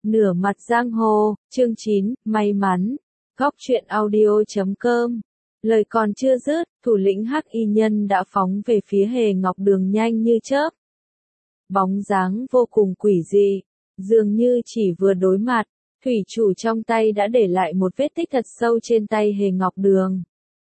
Nửa mặt giang hồ, chương 9, may mắn. Góc truyện audio.com. Lời còn chưa dứt, thủ lĩnh Hắc Y Nhân đã phóng về phía Hề Ngọc Đường nhanh như chớp. Bóng dáng vô cùng quỷ dị, dường như chỉ vừa đối mặt, thủy chủ trong tay đã để lại một vết tích thật sâu trên tay Hề Ngọc Đường.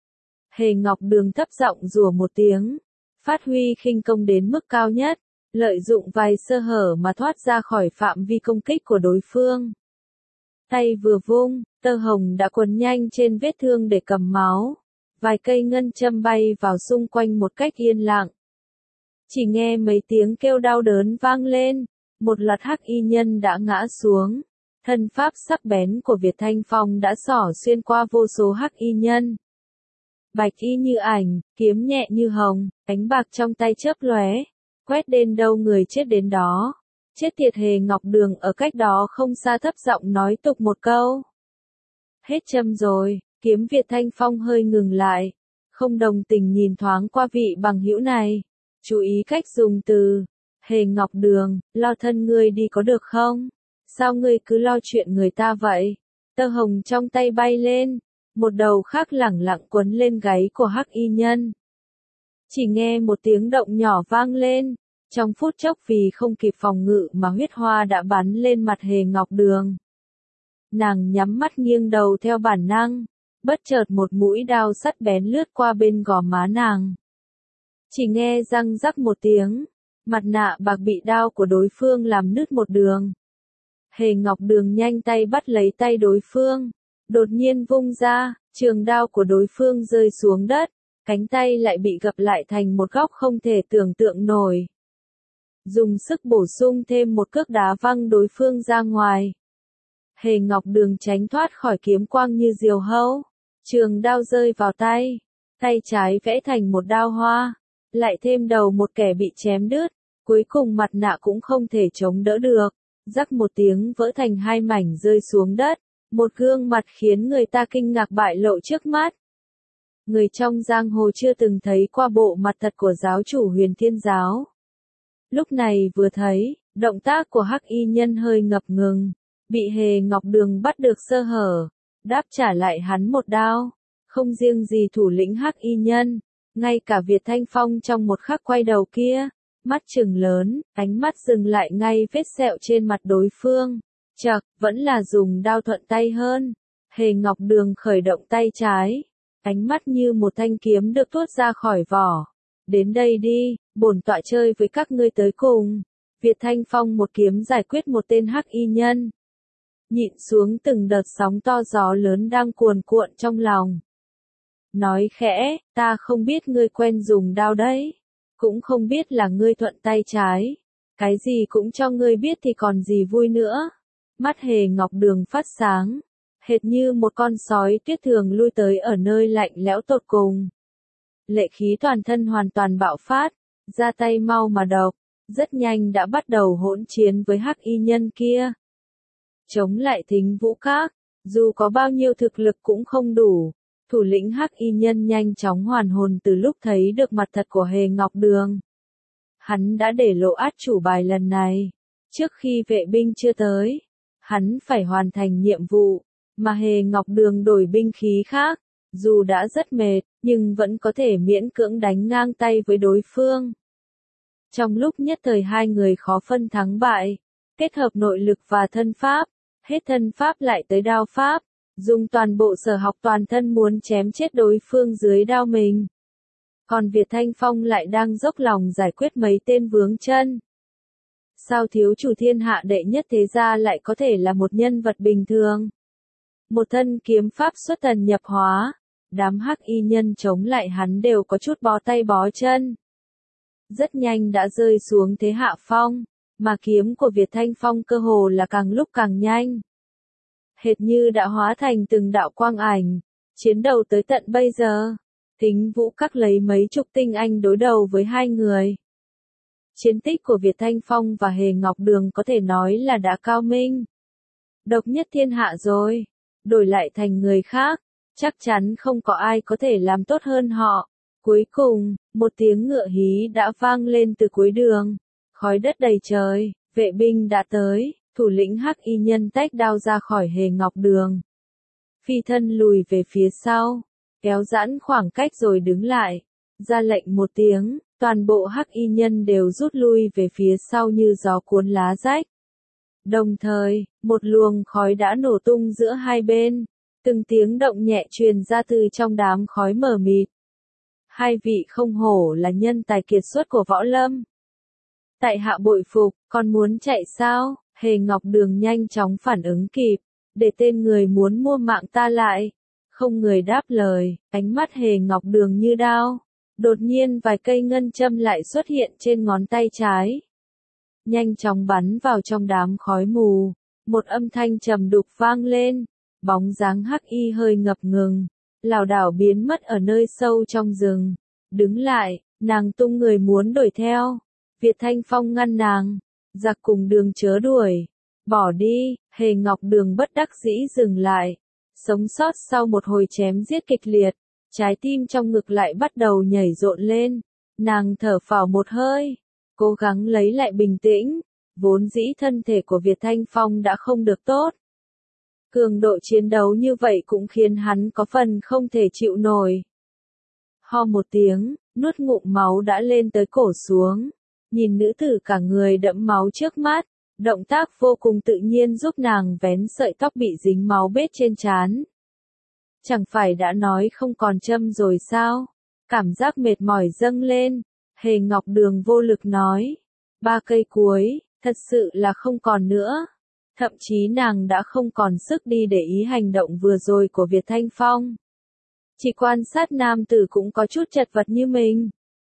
Hề Ngọc Đường thấp giọng rủa một tiếng, phát huy khinh công đến mức cao nhất, lợi dụng vài sơ hở mà thoát ra khỏi phạm vi công kích của đối phương. Tay vừa vung, tơ hồng đã quấn nhanh trên vết thương để cầm máu. Vài cây ngân châm bay vào xung quanh một cách yên lặng. Chỉ nghe mấy tiếng kêu đau đớn vang lên, một loạt Hắc Y Nhân đã ngã xuống. Thân pháp sắc bén của Việt Thanh Phong đã xỏ xuyên qua vô số Hắc Y Nhân. Bạch y như ảnh, kiếm nhẹ như hồng, ánh bạc trong tay chớp lóe, quét đến đâu người chết đến đó. Chết tiệt. Hề Ngọc Đường ở cách đó không xa thấp giọng nói tục một câu. Hết châm rồi. Kiếm Việt Thanh Phong hơi ngừng lại, không đồng tình nhìn thoáng qua vị bằng hữu này, chú ý cách dùng từ. Hề Ngọc Đường, lo thân ngươi đi có được không? Sao ngươi cứ lo chuyện người ta vậy? Tơ hồng trong tay bay lên, một đầu khác lẳng lặng quấn lên gáy của Hắc Y Nhân. Chỉ nghe một tiếng động nhỏ vang lên, trong phút chốc vì không kịp phòng ngự mà huyết hoa đã bắn lên mặt Hề Ngọc Đường. Nàng nhắm mắt nghiêng đầu theo bản năng. Bất chợt một mũi đao sắt bén lướt qua bên gò má nàng. Chỉ nghe răng rắc một tiếng, mặt nạ bạc bị đao của đối phương làm nứt một đường. Hề Ngọc Đường nhanh tay bắt lấy tay đối phương, đột nhiên vung ra, trường đao của đối phương rơi xuống đất, cánh tay lại bị gập lại thành một góc không thể tưởng tượng nổi. Dùng sức bổ sung thêm một cước đá văng đối phương ra ngoài. Hề Ngọc Đường tránh thoát khỏi kiếm quang như diều hâu. Trường đao rơi vào tay. Tay trái vẽ thành một đao hoa. Lại thêm đầu một kẻ bị chém đứt. Cuối cùng mặt nạ cũng không thể chống đỡ được. Rắc một tiếng vỡ thành hai mảnh rơi xuống đất. Một gương mặt khiến người ta kinh ngạc bại lộ trước mắt. Người trong giang hồ chưa từng thấy qua bộ mặt thật của giáo chủ Huyền Thiên Giáo. Lúc này vừa thấy, động tác của Hắc Y Nhân hơi ngập ngừng. Bị Hề Ngọc Đường bắt được sơ hở, đáp trả lại hắn một đao. Không riêng gì thủ lĩnh Hắc Y Nhân, ngay cả Việt Thanh Phong trong một khắc quay đầu kia, mắt trừng lớn, ánh mắt dừng lại ngay vết sẹo trên mặt đối phương. Chậc, vẫn là dùng đao thuận tay hơn. Hề Ngọc Đường khởi động tay trái, ánh mắt như một thanh kiếm được tuốt ra khỏi vỏ. Đến đây đi, bổn tọa chơi với các ngươi tới cùng. Việt Thanh Phong một kiếm giải quyết một tên Hắc Y Nhân. Nhịn xuống từng đợt sóng to gió lớn đang cuồn cuộn trong lòng. Nói khẽ, ta không biết ngươi quen dùng đao đấy. Cũng không biết là ngươi thuận tay trái. Cái gì cũng cho ngươi biết thì còn gì vui nữa. Mắt Hề Ngọc Đường phát sáng. Hệt như một con sói tuyết thường lui tới ở nơi lạnh lẽo tột cùng. Lệ khí toàn thân hoàn toàn bạo phát. Ra tay mau mà độc. Rất nhanh đã bắt đầu hỗn chiến với Hắc Y Nhân kia. Chống lại Thính Vũ Các, dù có bao nhiêu thực lực cũng không đủ. Thủ lĩnh Hắc Y Nhân nhanh chóng hoàn hồn từ lúc thấy được mặt thật của Hề Ngọc Đường. Hắn đã để lộ át chủ bài lần này. Trước khi vệ binh chưa tới, hắn phải hoàn thành nhiệm vụ, mà Hề Ngọc Đường đổi binh khí khác. Dù đã rất mệt, nhưng vẫn có thể miễn cưỡng đánh ngang tay với đối phương. Trong lúc nhất thời hai người khó phân thắng bại, kết hợp nội lực và thân pháp. Hết thân pháp lại tới đao pháp, dùng toàn bộ sở học toàn thân muốn chém chết đối phương dưới đao mình. Còn Việt Thanh Phong lại đang dốc lòng giải quyết mấy tên vướng chân. Sao thiếu chủ thiên hạ đệ nhất thế gia lại có thể là một nhân vật bình thường? Một thân kiếm pháp xuất thần nhập hóa, đám Hắc Y Nhân chống lại hắn đều có chút bó tay bó chân. Rất nhanh đã rơi xuống thế hạ phong. Mà kiếm của Việt Thanh Phong cơ hồ là càng lúc càng nhanh. Hệt như đã hóa thành từng đạo quang ảnh. Chiến đầu tới tận bây giờ. Thính Vũ Các lấy mấy chục tinh anh đối đầu với hai người. Chiến tích của Việt Thanh Phong và Hề Ngọc Đường có thể nói là đã cao minh. Độc nhất thiên hạ rồi. Đổi lại thành người khác, chắc chắn không có ai có thể làm tốt hơn họ. Cuối cùng, một tiếng ngựa hí đã vang lên từ cuối đường. Khói đất đầy trời, vệ binh đã tới, Thủ lĩnh Hắc Y Nhân tách đao ra khỏi Hề Ngọc Đường. Phi thân lùi về phía sau, kéo giãn khoảng cách rồi đứng lại, ra lệnh một tiếng, toàn bộ Hắc Y Nhân đều rút lui về phía sau như gió cuốn lá rách. Đồng thời, một luồng khói đã nổ tung giữa hai bên, từng tiếng động nhẹ truyền ra từ trong đám khói mờ mịt. Hai vị không hổ là nhân tài kiệt xuất của võ lâm. Tại hạ bội phục, còn muốn chạy sao? Hề Ngọc Đường nhanh chóng phản ứng kịp, để tên người muốn mua mạng ta lại. Không người đáp lời, ánh mắt Hề Ngọc Đường như đao. Đột nhiên vài cây ngân châm lại xuất hiện trên ngón tay trái. Nhanh chóng bắn vào trong đám khói mù, một âm thanh trầm đục vang lên, bóng dáng Hắc Y hơi ngập ngừng, lảo đảo biến mất ở nơi sâu trong rừng. Đứng lại, nàng tung người muốn đuổi theo. Việt Thanh Phong ngăn nàng, giặc cùng đường chớ đuổi, bỏ đi. Hề Ngọc Đường bất đắc dĩ dừng lại, sống sót sau một hồi chém giết kịch liệt, trái tim trong ngực lại bắt đầu nhảy rộn lên, nàng thở phào một hơi, cố gắng lấy lại bình tĩnh, vốn dĩ thân thể của Việt Thanh Phong đã không được tốt. Cường độ chiến đấu như vậy cũng khiến hắn có phần không thể chịu nổi. Ho một tiếng, nuốt ngụm máu đã lên tới cổ xuống, nhìn nữ tử cả người đẫm máu trước mắt, động tác vô cùng tự nhiên giúp nàng vén sợi tóc bị dính máu bết trên trán. Chẳng phải đã nói không còn châm rồi sao? Cảm giác mệt mỏi dâng lên, Hề Ngọc Đường vô lực nói. 3 cây cuối, thật sự là không còn nữa. Thậm chí nàng đã không còn sức đi để ý hành động vừa rồi của Việt Thanh Phong. Chỉ quan sát nam tử cũng có chút chật vật như mình.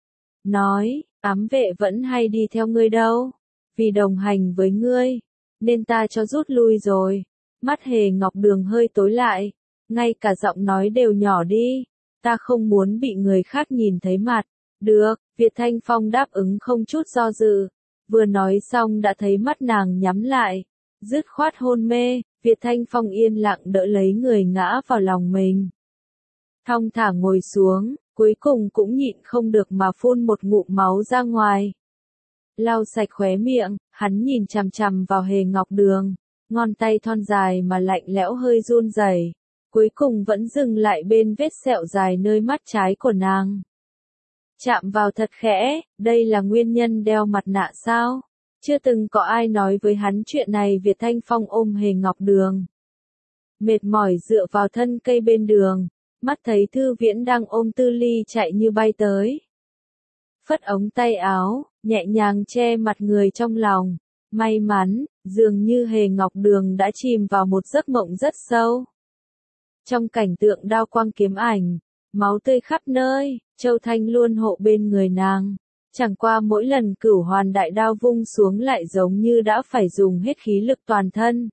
Nói, ám vệ vẫn hay đi theo ngươi đâu. Vì đồng hành với ngươi, nên ta cho rút lui rồi. Mắt Hề Ngọc Đường hơi tối lại, ngay cả giọng nói đều nhỏ đi. Ta không muốn bị người khác nhìn thấy mặt. Được, Việt Thanh Phong đáp ứng không chút do dự. Vừa nói xong đã thấy mắt nàng nhắm lại. Dứt khoát hôn mê, Việt Thanh Phong yên lặng đỡ lấy người ngã vào lòng mình. Thong thả ngồi xuống, cuối cùng cũng nhịn không được mà phun một ngụm máu ra ngoài. Lau sạch khóe miệng, hắn nhìn chằm chằm vào Hề Ngọc Đường, ngón tay thon dài mà lạnh lẽo hơi run rẩy, cuối cùng vẫn dừng lại bên vết sẹo dài nơi mắt trái của nàng. Chạm vào thật khẽ, đây là nguyên nhân đeo mặt nạ sao? Chưa từng có ai nói với hắn chuyện này. Việt Thanh Phong ôm Hề Ngọc Đường, mệt mỏi dựa vào thân cây bên đường, mắt thấy Thư Viễn đang ôm Tư Ly chạy như bay tới. Phất ống tay áo, nhẹ nhàng che mặt người trong lòng. May mắn, dường như Hề Ngọc Đường đã chìm vào một giấc mộng rất sâu. Trong cảnh tượng đao quang kiếm ảnh, máu tươi khắp nơi, Châu Thanh luôn hộ bên người nàng. Chẳng qua mỗi lần Cửu Hoàn đại đao vung xuống lại giống như đã phải dùng hết khí lực toàn thân.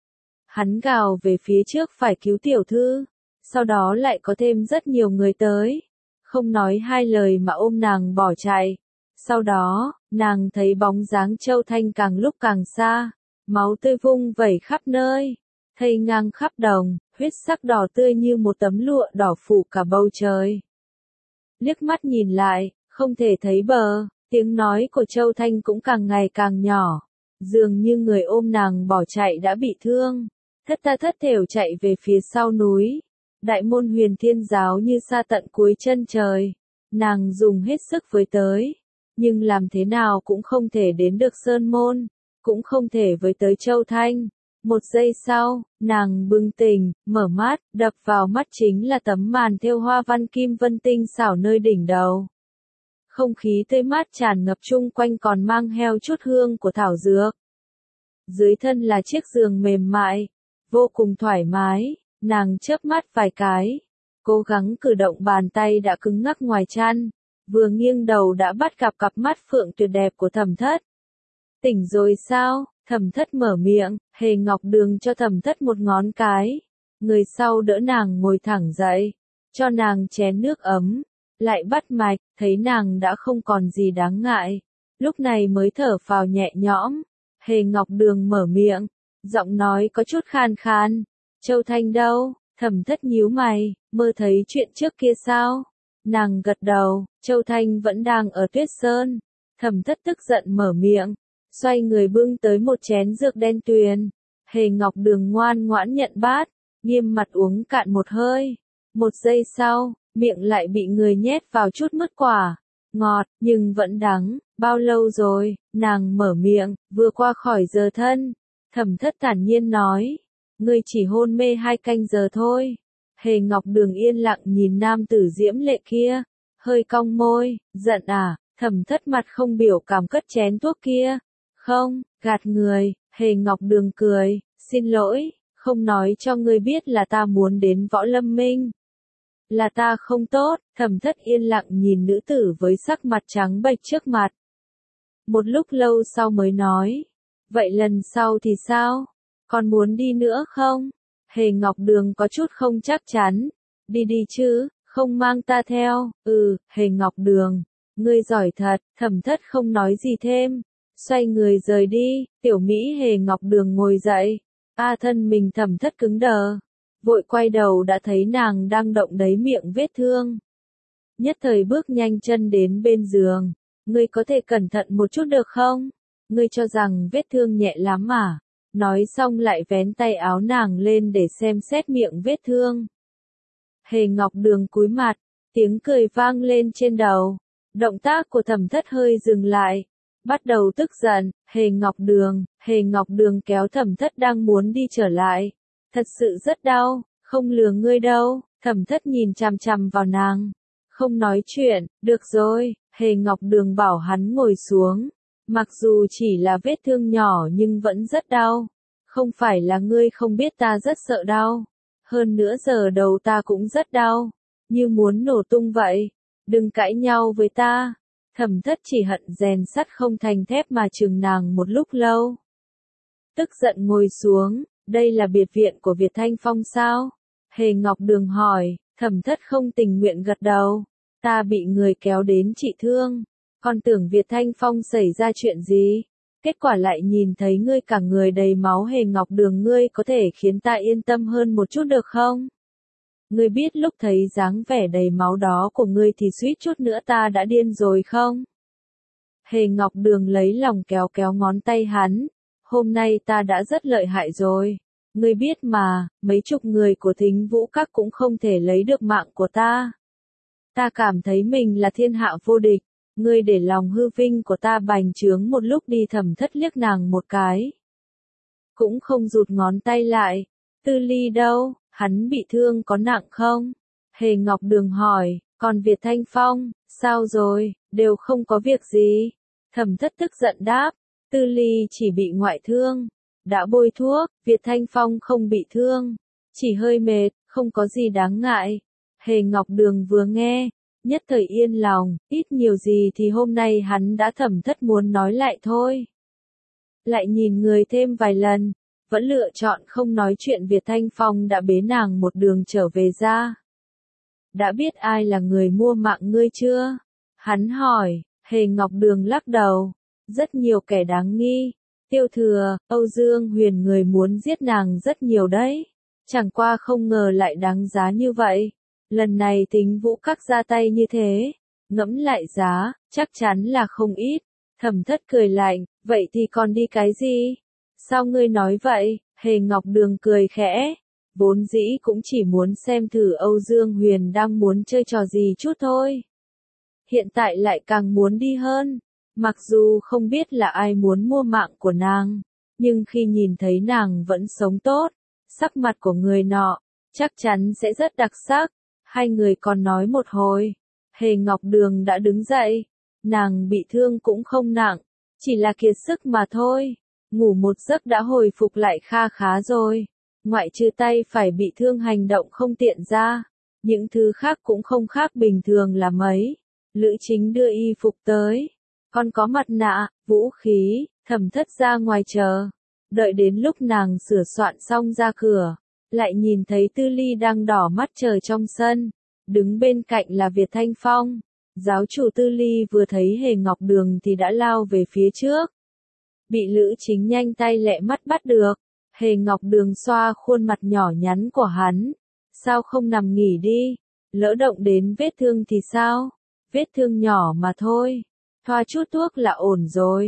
Hắn gào về phía trước phải cứu tiểu thư, sau đó lại có thêm rất nhiều người tới. Không nói hai lời mà ôm nàng bỏ chạy. Sau đó, nàng thấy bóng dáng Châu Thanh càng lúc càng xa, máu tươi vung vẩy khắp nơi, thây ngang khắp đồng, huyết sắc đỏ tươi như một tấm lụa đỏ phủ cả bầu trời. Liếc mắt nhìn lại, không thể thấy bờ, tiếng nói của Châu Thanh cũng càng ngày càng nhỏ, dường như người ôm nàng bỏ chạy đã bị thương, thất tha thất thểu chạy về phía sau núi. Đại môn Huyền Thiên giáo như xa tận cuối chân trời, nàng dùng hết sức với tới, nhưng làm thế nào cũng không thể đến được sơn môn, cũng không thể với tới Châu Thanh. Một giây sau, nàng bừng tỉnh, mở mắt, đập vào mắt chính là tấm màn thêu hoa văn kim vân tinh xảo nơi đỉnh đầu. Không khí tươi mát tràn ngập chung quanh còn mang theo chút hương của thảo dược. Dưới thân là chiếc giường mềm mại, vô cùng thoải mái. Nàng chớp mắt vài cái, cố gắng cử động bàn tay đã cứng ngắc ngoài chăn, vừa nghiêng đầu đã bắt gặp cặp mắt phượng tuyệt đẹp của Thẩm Thất. Tỉnh rồi sao? Thẩm Thất mở miệng, Hề Ngọc Đường cho Thẩm Thất một ngón cái, người sau đỡ nàng ngồi thẳng dậy, cho nàng chén nước ấm, lại bắt mạch, thấy nàng đã không còn gì đáng ngại, lúc này mới thở phào nhẹ nhõm. Hề Ngọc Đường mở miệng, giọng nói có chút khan khan. Châu Thanh đâu? Thẩm Thất nhíu mày, mơ thấy chuyện trước kia sao? Nàng gật đầu, Châu Thanh vẫn đang ở Tuyết Sơn. Thẩm Thất tức giận mở miệng, xoay người bưng tới một chén dược đen tuyền. Hề Ngọc Đường ngoan ngoãn nhận bát, nghiêm mặt uống cạn một hơi. Một giây sau, miệng lại bị người nhét vào chút mứt quả. Ngọt, nhưng vẫn đắng. Bao lâu rồi, nàng mở miệng, vừa qua khỏi giờ thân. Thẩm Thất thản nhiên nói, ngươi chỉ hôn mê 2 canh giờ thôi. Hề Ngọc Đường yên lặng nhìn nam tử diễm lệ kia, hơi cong môi, giận à? Thẩm Thất mặt không biểu cảm cất chén thuốc kia. Không, gạt người. Hề Ngọc Đường cười, xin lỗi, không nói cho ngươi biết là ta muốn đến Võ Lâm Minh. Là ta không tốt. Thẩm Thất yên lặng nhìn nữ tử với sắc mặt trắng bệch trước mặt. Một lúc lâu sau mới nói, vậy lần sau thì sao? Còn muốn đi nữa không? Hề Ngọc Đường có chút không chắc chắn. Đi đi chứ, không mang ta theo. Hề Ngọc Đường, ngươi giỏi thật. Thẩm Thất không nói gì thêm, xoay người rời đi. Tiểu Mỹ Hề Ngọc Đường ngồi dậy. Thân mình Thẩm Thất cứng đờ, vội quay đầu đã thấy nàng đang động đáy miệng vết thương. Nhất thời bước nhanh chân đến bên giường. Ngươi có thể cẩn thận một chút được không? Ngươi cho rằng vết thương nhẹ lắm à? Nói xong lại vén tay áo nàng lên để xem xét miệng vết thương. Hề Ngọc Đường cúi mặt, tiếng cười vang lên trên đầu. Động tác của Thẩm Thất hơi dừng lại, bắt đầu tức giận. Hề Ngọc Đường kéo Thẩm Thất đang muốn đi trở lại. Thật sự rất đau, không lừa ngươi đâu. Thẩm Thất nhìn chằm chằm vào nàng, không nói chuyện. Được rồi. Hề Ngọc Đường bảo hắn ngồi xuống. Mặc dù chỉ là vết thương nhỏ nhưng vẫn rất đau. Không phải là ngươi không biết ta rất sợ đau. Hơn nữa giờ đầu ta cũng rất đau, như muốn nổ tung vậy. Đừng cãi nhau với ta. Thẩm Thất chỉ hận rèn sắt không thành thép mà chừng nàng một lúc lâu. Tức giận ngồi xuống. Đây là biệt viện của Việt Thanh Phong sao? Hề Ngọc Đường hỏi. Thẩm Thất không tình nguyện gật đầu. Ta bị người kéo đến trị thương. Còn tưởng Việt Thanh Phong xảy ra chuyện gì? Kết quả lại nhìn thấy ngươi cả người đầy máu. Hề Ngọc Đường, ngươi có thể khiến ta yên tâm hơn một chút được không? Ngươi biết lúc thấy dáng vẻ đầy máu đó của ngươi thì suýt chút nữa ta đã điên rồi không? Hề Ngọc Đường lấy lòng kéo kéo ngón tay hắn. Hôm nay ta đã rất lợi hại rồi. Ngươi biết mà, mấy chục người của Thính Vũ Các cũng không thể lấy được mạng của ta. Ta cảm thấy mình là thiên hạ vô địch. Ngươi để lòng hư vinh của ta bành trướng một lúc đi. Thẩm Thất liếc nàng một cái, cũng không rụt ngón tay lại. Tư Ly đâu, hắn bị thương có nặng không? Hề Ngọc Đường hỏi. Còn Việt Thanh Phong, sao rồi? Đều không có việc gì. Thẩm Thất tức giận đáp. Tư Ly chỉ bị ngoại thương, đã bôi thuốc. Việt Thanh Phong không bị thương, chỉ hơi mệt, không có gì đáng ngại. Hề Ngọc Đường vừa nghe, nhất thời yên lòng. Ít nhiều gì thì hôm nay hắn đã Thẩm Thất muốn nói lại thôi. Lại nhìn người thêm vài lần, vẫn lựa chọn không nói chuyện. Việt Thanh Phong đã bế nàng một đường trở về ra. Đã biết ai là người mua mạng ngươi chưa? Hắn hỏi. Hề Ngọc Đường lắc đầu. Rất nhiều kẻ đáng nghi. Tiêu Thừa, Âu Dương Huyền, người muốn giết nàng rất nhiều đấy. Chẳng qua không ngờ lại đáng giá như vậy. Lần này Thính Vũ Các ra tay như thế, ngẫm lại giá, chắc chắn là không ít. Thẩm Thất cười lạnh. Vậy thì còn đi cái gì? Sao ngươi nói vậy? Hề Ngọc Đường cười khẽ. Vốn dĩ cũng chỉ muốn xem thử Âu Dương Huyền đang muốn chơi trò gì chút thôi. Hiện tại lại càng muốn đi hơn. Mặc dù không biết là ai muốn mua mạng của nàng, nhưng khi nhìn thấy nàng vẫn sống tốt, sắc mặt của người nọ chắc chắn sẽ rất đặc sắc. Hai người còn nói một hồi, Hề Ngọc Đường đã đứng dậy. Nàng bị thương cũng không nặng, chỉ là kiệt sức mà thôi. Ngủ một giấc đã hồi phục lại kha khá rồi. Ngoại trừ tay phải bị thương hành động không tiện ra, những thứ khác cũng không khác bình thường là mấy. Lữ Chính đưa y phục tới, còn có mặt nạ, vũ khí. Thẩm Thất ra ngoài chờ. Đợi đến lúc nàng sửa soạn xong ra cửa, lại nhìn thấy Tư Ly đang đỏ mắt chờ trong sân. Đứng bên cạnh là Việt Thanh Phong. Giáo chủ Tư Ly vừa thấy Hề Ngọc Đường thì đã lao về phía trước. Bị Lữ Chính nhanh tay lẹ mắt bắt được. Hề Ngọc Đường xoa khuôn mặt nhỏ nhắn của hắn. Sao không nằm nghỉ đi? Lỡ động đến vết thương thì sao? Vết thương nhỏ mà thôi. Thoa chút thuốc là ổn rồi.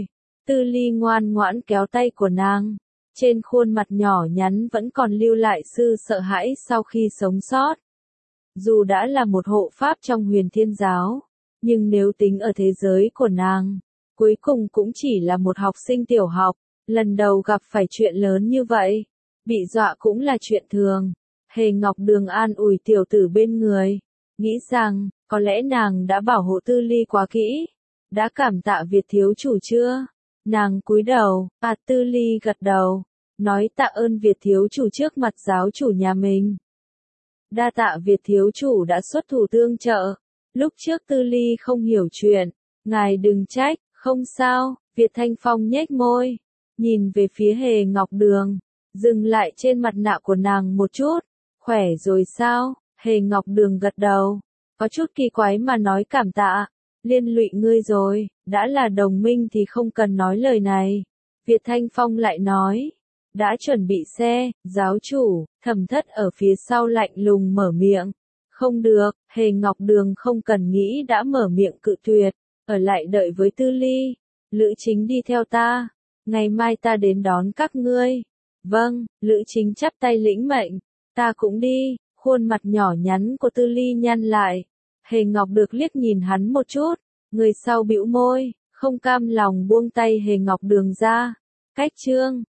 Tư Ly ngoan ngoãn kéo tay của nàng. Trên khuôn mặt nhỏ nhắn vẫn còn lưu lại sự sợ hãi sau khi sống sót. Dù đã là một hộ pháp trong Huyền Thiên Giáo, nhưng nếu tính ở thế giới của nàng, cuối cùng cũng chỉ là một học sinh tiểu học, lần đầu gặp phải chuyện lớn như vậy. Bị dọa cũng là chuyện thường. Hề Ngọc Đường an ủi tiểu tử bên người, nghĩ rằng, có lẽ nàng đã bảo hộ Tư Ly quá kỹ. Đã cảm tạ Việt thiếu chủ chưa? Nàng cúi đầu, Tư Ly gật đầu, nói tạ ơn Việt thiếu chủ trước mặt giáo chủ nhà mình. Đa tạ Việt thiếu chủ đã xuất thủ tương trợ. Lúc trước Tư Ly không hiểu chuyện, ngài đừng trách, không sao. Việt Thanh Phong nhếch môi, nhìn về phía Hề Ngọc Đường, dừng lại trên mặt nạ của nàng một chút. Khỏe rồi sao? Hề Ngọc Đường gật đầu, có chút kỳ quái mà nói cảm tạ. Liên lụy ngươi rồi, đã là đồng minh thì không cần nói lời này. Việt Thanh Phong lại nói, đã chuẩn bị xe, giáo chủ. Thẩm Thất ở phía sau lạnh lùng mở miệng. Không được, Hề Ngọc Đường không cần nghĩ đã mở miệng cự tuyệt, ở lại đợi với Tư Ly. Lữ Chính đi theo ta, ngày mai ta đến đón các ngươi. Vâng, Lữ Chính chắp tay lĩnh mệnh, ta cũng đi. Khuôn mặt nhỏ nhắn của Tư Ly nhăn lại. Hề Ngọc được liếc nhìn hắn một chút, người sau bĩu môi, không cam lòng buông tay Hề Ngọc Đường ra. Cách chương